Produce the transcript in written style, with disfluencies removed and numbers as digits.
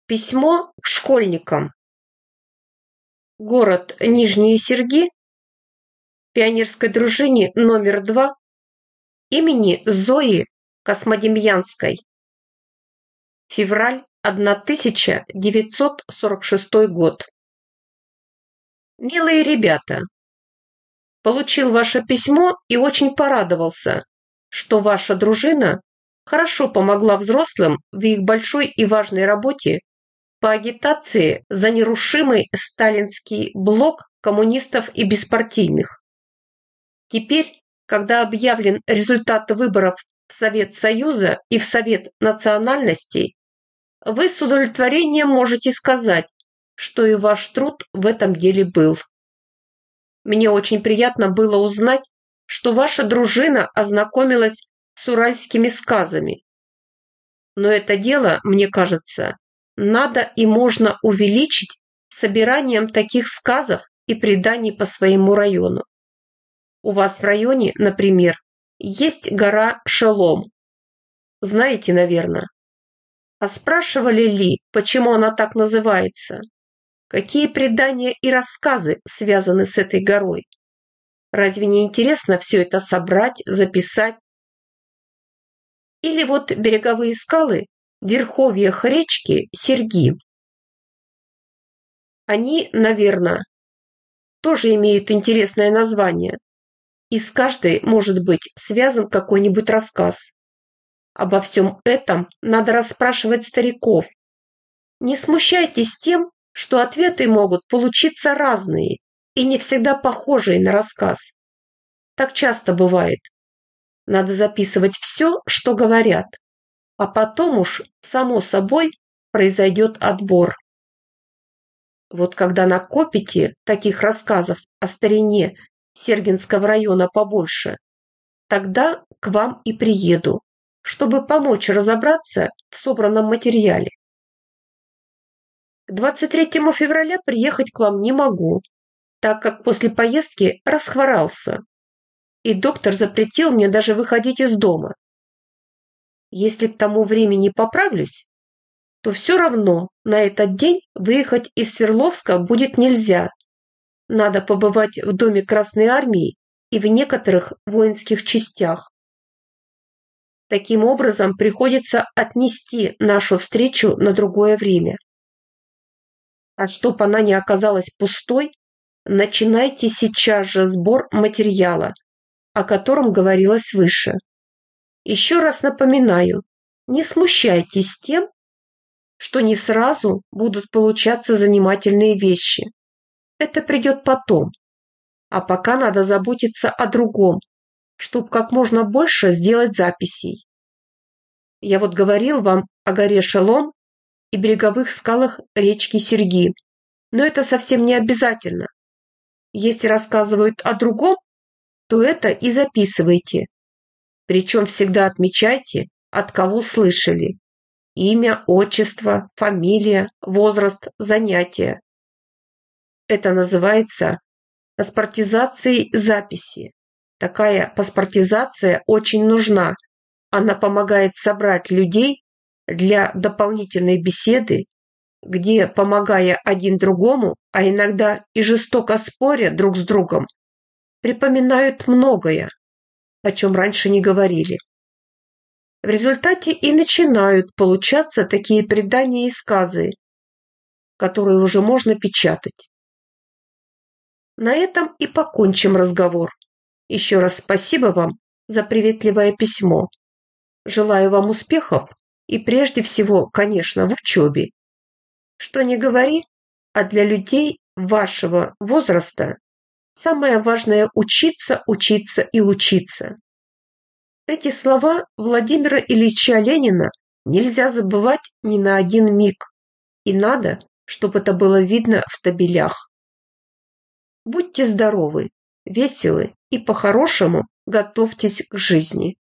Письмо к школьникам. Город Нижние Серги, пионерской дружине номер 2 имени Зои Космодемьянской. Февраль 1946 год. Милые ребята, получил ваше письмо и очень порадовался, что ваша дружина хорошо помогла взрослым в их большой и важной работе по агитации за нерушимый сталинский блок коммунистов и беспартийных. Теперь, когда объявлен результат выборов в Совет Союза и в Совет национальностей, вы с удовлетворением можете сказать, что и ваш труд в этом деле был. Мне очень приятно было узнать, что ваша дружина ознакомилась с уральскими сказами. Но это дело, мне кажется, надо и можно увеличить собиранием таких сказов и преданий по своему району. У вас в районе, например, есть гора Шелом. Знаете, наверное. А спрашивали ли, почему она так называется? Какие предания и рассказы связаны с этой горой? Разве не интересно все это собрать, записать? Или вот береговые скалы в верховьях речки Серги. Они, наверное, тоже имеют интересное название. И с каждой, может быть, связан какой-нибудь рассказ. Обо всем этом надо расспрашивать стариков. Не смущайтесь тем, что ответы могут получиться разные и не всегда похожие на рассказ. Так часто бывает. Надо записывать все, что говорят, а потом уж, само собой, произойдет отбор. Вот когда накопите таких рассказов о старине Сергинского района побольше, тогда к вам и приеду, чтобы помочь разобраться в собранном материале. К 23 февраля приехать к вам не могу, так как после поездки расхворался, и доктор запретил мне даже выходить из дома. Если к тому времени поправлюсь, то все равно на этот день выехать из Свердловска будет нельзя. Надо побывать в Доме Красной Армии и в некоторых воинских частях. Таким образом, приходится отнести нашу встречу на другое время. А чтоб она не оказалась пустой, начинайте сейчас же сбор материала, о котором говорилось выше. Еще раз напоминаю, не смущайтесь тем, что не сразу будут получаться занимательные вещи. Это придет потом. А пока надо заботиться о другом, чтобы как можно больше сделать записей. Я вот говорил вам о горе Шелом и береговых скалах речки Серги, но это совсем не обязательно. Если рассказывают о другом, то это и записывайте. Причем всегда отмечайте, от кого слышали. Имя, отчество, фамилия, возраст, занятия. Это называется паспортизацией записи. Такая паспортизация очень нужна. Она помогает собрать людей для дополнительной беседы, где, помогая один другому, а иногда и жестоко споря друг с другом, припоминают многое, о чем раньше не говорили. В результате и начинают получаться такие предания и сказы, которые уже можно печатать. На этом и покончим разговор. Еще раз спасибо вам за приветливое письмо. Желаю вам успехов и прежде всего, конечно, в учебе. Что ни говори, а для людей вашего возраста самое важное учиться, учиться и учиться. Эти слова Владимира Ильича Ленина нельзя забывать ни на один миг, и надо, чтобы это было видно в табелях. Будьте здоровы, веселы и по-хорошему готовьтесь к жизни.